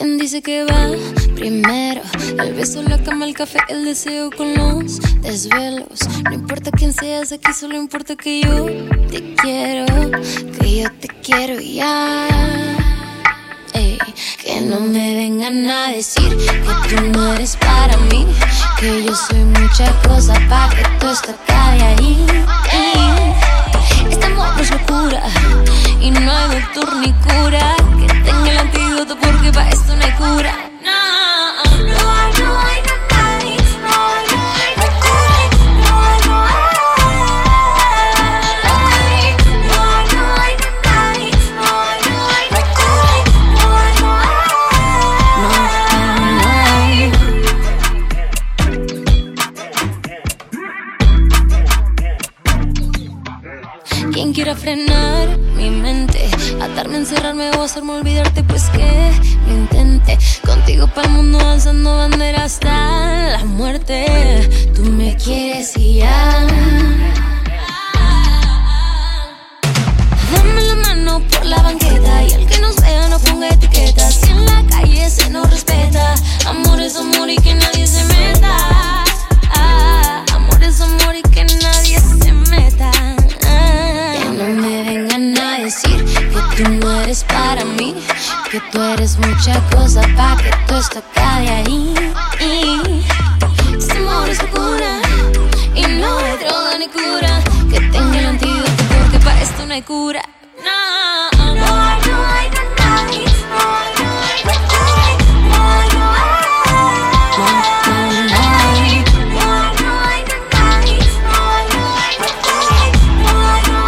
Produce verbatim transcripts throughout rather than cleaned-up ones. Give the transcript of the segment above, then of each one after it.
¿Quién dice que va primero? El beso, la cama, el café, el deseo con los desvelos. No importa quién seas aquí, solo importa que yo te quiero, que yo te quiero ya. Ey, que no me vengan a decir que tú no eres para mí, que yo soy mucha cosa pa' que todo esto acabe ahí. Ey, este amor no es locura y no hay doctor ni cura que tenga el antídoto, porque pa' esto no hay cura. No, no hay, no hay, no hay, no hay, no hay, no hay cura. No hay, no hay, no hay, no hay, no hay, no hay, no hay cura. No hay, no hay, no hay. Quien quiera frenar mi mente, atarme, encerrarme o hacerme olvidarte, pues que lo intente. Contigo pa'l mundo alzando bandera hasta la muerte. Tú me quieres y ya. Dame la mano por la banqueta y el que nos vea no ponga etiquetas. Si en la calle se nos respeta, amor es amor y que nadie se meta. Ah, amor es amor y que nadie se meta. Ah, que no me vengan a decir que tú no eres para mí, que tú eres mucha cosa pa' que todo esto acabe ahí. Este amor es locura y no hay droga ni cura que tenga el antídoto, porque pa' esto no hay cura. No, no hay, no hay, no hay, no hay, no hay, no hay cura. No hay, no hay, no hay, no hay, no hay, no hay, no hay, no hay cura. No hay, no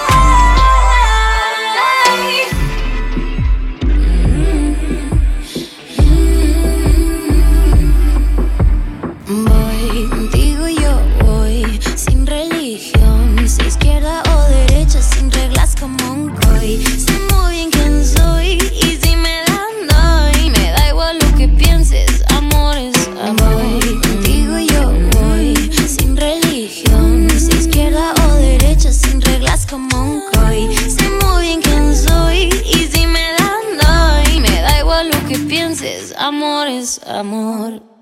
hay. Voy contigo, yo voy sin religión, si izquierda o derecha, sin reglas como un coy. Sé muy bien quién soy y si me dan doy, me da igual lo que pienses, amor es amor. Voy contigo, yo voy sin religión, si izquierda o derecha, sin reglas como un coy. Sé muy bien quién soy y si me dan doy, me da igual lo que pienses, amor es amor.